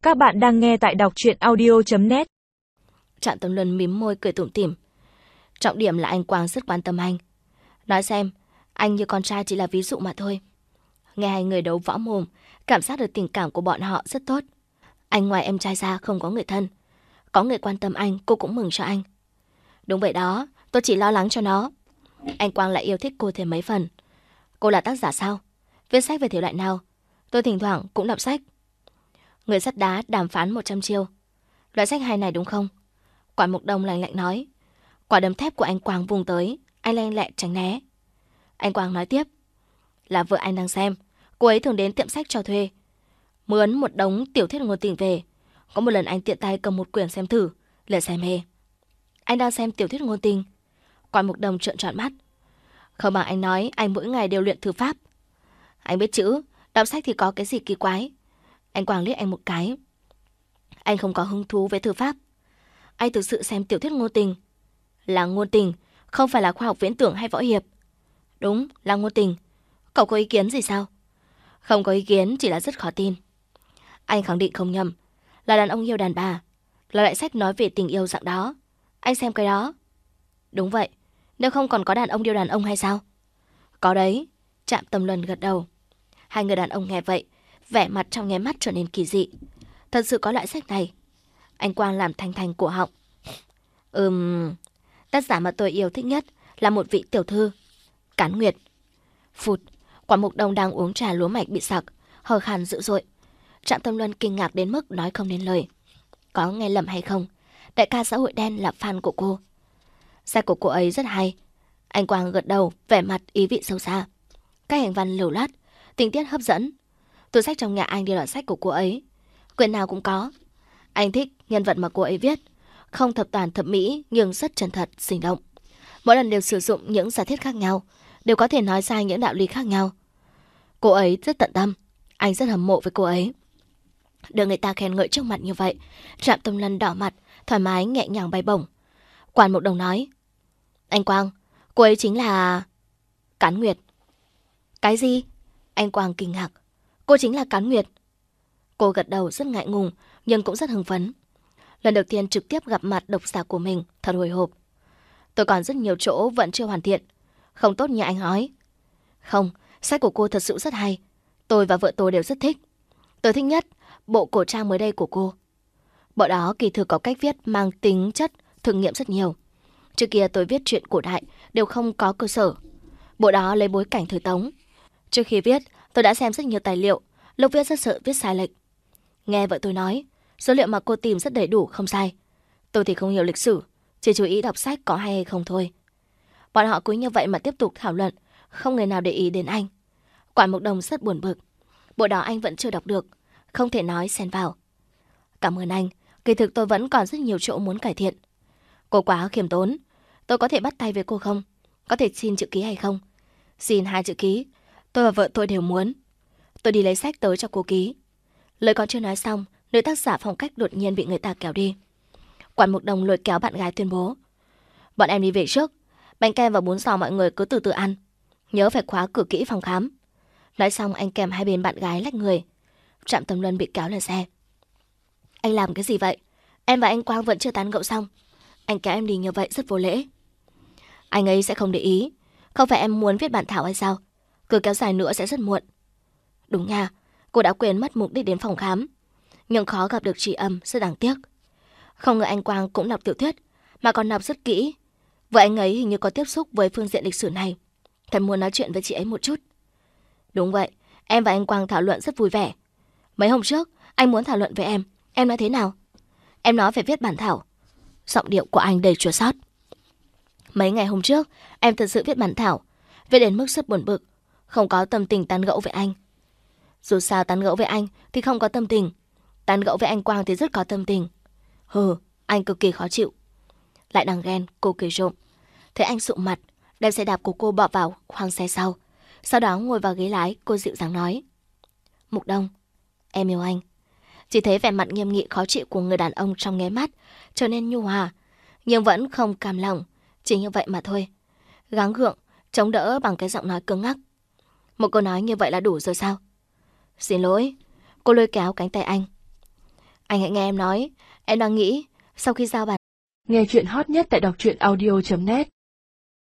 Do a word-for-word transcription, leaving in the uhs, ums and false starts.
Các bạn đang nghe tại đọc truyện audio chấm net. Trạm Tầm Luân mím môi cười tủm tỉm. Trọng điểm là anh Quang rất quan tâm anh. Nói xem, anh như con trai chỉ là ví dụ mà thôi. Nghe hai người đấu võ mồm, cảm giác được tình cảm của bọn họ rất tốt. Anh ngoài em trai ra không có người thân. Có người quan tâm anh, cô cũng mừng cho anh. Đúng vậy đó, tôi chỉ lo lắng cho nó. Anh Quang lại yêu thích cô thêm mấy phần. Cô là tác giả sao? Viết sách về thể loại nào? Tôi thỉnh thoảng cũng đọc sách. Người sắt đá đàm phán một trăm chiêu. Loại sách hay này đúng không? Quản Mục Đông lạnh lạnh nói. Quả đấm thép của anh Quang vùng tới, anh lanh lẹ tránh né. Anh Quang nói tiếp. Là vợ anh đang xem. Cô ấy thường đến tiệm sách cho thuê, mướn một đống tiểu thuyết ngôn tình về. Có một lần anh tiện tay cầm một quyển xem thử, lại say mê. Anh đang xem tiểu thuyết ngôn tình? Quản Mục Đông trợn tròn mắt. Không bằng anh nói anh mỗi ngày đều luyện thư pháp. Anh biết chữ, đọc sách thì có cái gì kỳ quái? Anh Quang liếc anh một cái. Anh không có hứng thú với thư pháp. Anh thực sự xem tiểu thuyết ngôn tình. Là ngôn tình, không phải là khoa học viễn tưởng hay võ hiệp. Đúng, là ngôn tình. Cậu có ý kiến gì sao? Không có ý kiến, chỉ là rất khó tin. Anh khẳng định không nhầm. Là đàn ông yêu đàn bà. Là loại sách nói về tình yêu dạng đó. Anh xem cái đó. Đúng vậy. Nếu không còn có đàn ông yêu đàn ông hay sao? Có đấy. Trạm Tầm Luân gật đầu. Hai người đàn ông nghe vậy, vẻ mặt trong nháy mắt trở nên kỳ dị. Thật sự có loại sách này. Anh Quang làm thanh thanh cổ họng. Ừm... Tác giả mà tôi yêu thích nhất là một vị tiểu thư, Cán Nguyệt. Phụt. Quản Mục Đông đang uống trà lúa mạch bị sặc, hờ khàn dữ dội. Trạm Tầm Luân kinh ngạc đến mức nói không nên lời. Có nghe lầm hay không? Đại ca xã hội đen là fan của cô. Sách của cô ấy rất hay. Anh Quang gật đầu, vẻ mặt ý vị sâu xa. Các hành văn lưu loát, tình tiết hấp dẫn. Tủ sách trong nhà anh đều là sách của cô ấy, quyển nào cũng có. Anh thích nhân vật mà cô ấy viết, không thập toàn thập mỹ nhưng rất chân thật, sinh động. Mỗi lần đều sử dụng những giả thiết khác nhau, đều có thể nói ra những đạo lý khác nhau. Cô ấy rất tận tâm, anh rất hâm mộ với cô ấy. Được người ta khen ngợi trước mặt như vậy, Trạm Tầm Luân đỏ mặt, thoải mái nhẹ nhàng bay bổng. Quản Mục Đông nói. Anh Quang, cô ấy chính là... Cán Nguyệt. Cái gì? Anh Quang kinh ngạc. Cô chính là Cán Nguyệt. Cô gật đầu rất ngại ngùng, nhưng cũng rất hưng phấn. Lần đầu tiên trực tiếp gặp mặt độc giả của mình, thật hồi hộp. Tôi còn rất nhiều chỗ vẫn chưa hoàn thiện. Không tốt như anh nói. Không, sách của cô thật sự rất hay. Tôi và vợ tôi đều rất thích. Tôi thích nhất bộ cổ trang mới đây của cô. Bộ đó kỳ thực có cách viết mang tính chất thực nghiệm rất nhiều. Trước kia tôi viết truyện cổ đại đều không có cơ sở. Bộ đó lấy bối cảnh thời Tống. Trước khi viết, tôi đã xem rất nhiều tài liệu, lúc viết rất sợ viết sai lệch. Nghe vợ tôi nói, số liệu mà cô tìm rất đầy đủ, không sai. Tôi thì không hiểu lịch sử, chỉ chú ý đọc sách có hay hay không thôi. Bọn họ cứ như vậy mà tiếp tục thảo luận, không người nào để ý đến anh. Quản Mục Đông rất buồn bực. Bộ đó anh vẫn chưa đọc được, không thể nói xen vào. Cảm ơn anh, kỳ thực tôi vẫn còn rất nhiều chỗ muốn cải thiện. Cô quá khiêm tốn. Tôi có thể bắt tay với cô không? Có thể xin chữ ký hay không? Xin hai chữ ký. Tôi và vợ tôi đều muốn. Tôi đi lấy sách tới cho cô ký. Lời còn chưa nói xong, nữ tác giả phong cách đột nhiên bị người ta kéo đi. Quản Mục Đông lôi kéo bạn gái tuyên bố. Bọn em đi về trước. Bánh kem và bún xào mọi người cứ từ từ ăn. Nhớ phải khóa cửa kỹ phòng khám. Nói xong anh kèm hai bên bạn gái lách người. Trạm Tầm Luân bị kéo lên xe. Anh làm cái gì vậy? Em và anh Quang vẫn chưa tán gẫu xong. Anh kéo em đi như vậy rất vô lễ. Anh ấy sẽ không để ý. Không phải em muốn viết bản thảo hay sao? Cứ kéo dài nữa sẽ rất muộn. Đúng nha, cô đã quên mất mục đích đến phòng khám. Nhưng khó gặp được chị Âm, rất đáng tiếc. Không ngờ anh Quang cũng đọc tiểu thuyết, mà còn đọc rất kỹ. Vợ anh ấy hình như có tiếp xúc với phương diện lịch sử này. Thật muốn nói chuyện với chị ấy một chút. Đúng vậy, em và anh Quang thảo luận rất vui vẻ. Mấy hôm trước, anh muốn thảo luận với em. Em nói thế nào? Em nói phải viết bản thảo. Giọng điệu của anh đầy chua xót. Mấy ngày hôm trước, em thật sự viết bản thảo, viết đến mức rất buồn bực, không có tâm tình tán gẫu với anh. Dù sao tán gẫu với anh thì không có tâm tình, tán gẫu với anh Quang thì rất có tâm tình. Hừ, anh cực kỳ khó chịu. Lại đang ghen, cô cười rộm. Thấy anh sụ mặt, đem xe đạp của cô bỏ vào khoang xe sau. Sau đó ngồi vào ghế lái, cô dịu dàng nói. Mục Đông, em yêu anh. Chỉ thấy vẻ mặt nghiêm nghị khó chịu của người đàn ông trong nháy mắt trở nên nhu hòa, nhưng vẫn không cam lòng. Chỉ như vậy mà thôi. Gắng gượng, chống đỡ bằng cái giọng nói cứng ngắc. Một câu nói như vậy là đủ rồi sao? Xin lỗi. Cô lôi kéo cánh tay anh. Anh hãy nghe em nói. Em đang nghĩ, sau khi giao bàn. Nghe chuyện hot nhất tại đọc truyện audio chấm net.